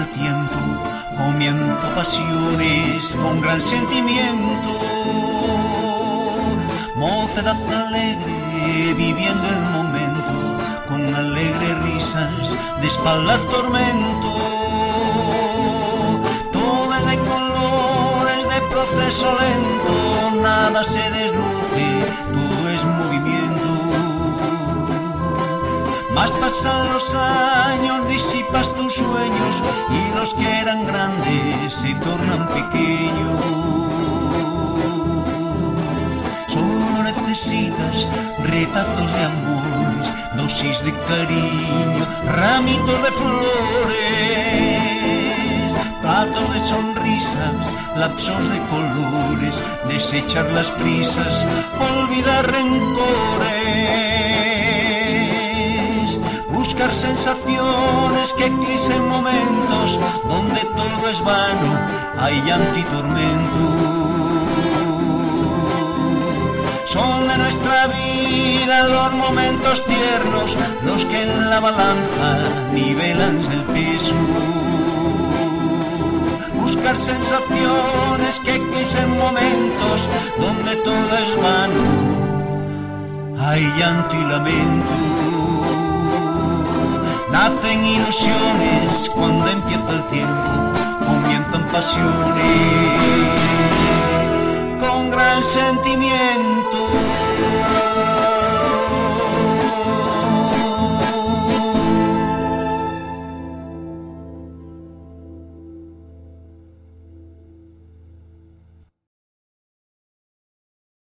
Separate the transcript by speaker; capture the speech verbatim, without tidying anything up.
Speaker 1: el tiempo, comienza pasiones con gran sentimiento. Mocedad alegre, viviendo el momento, con alegres risas de espaldar tormento. Toda de colores de proceso lento, nada se desluce, todo es movimiento. Mas pasan los años, disipas tus sueños, y los que eran grandes se tornan pequeños. Solo necesitas retazos de amores, dosis de cariño, ramitos de flores, platos de sonrisas, lapsos de colores, desechar las prisas, olvidar rencores, buscar sensaciones que eclipsen momentos donde todo es vano, hay llanto y tormento. Son de nuestra vida los momentos tiernos, los que en la balanza nivelan el peso. Buscar sensaciones que eclipsen momentos donde todo es vano, hay llanto y lamento. Nacen ilusiones cuando empieza el tiempo, comienzan pasiones con gran sentimiento.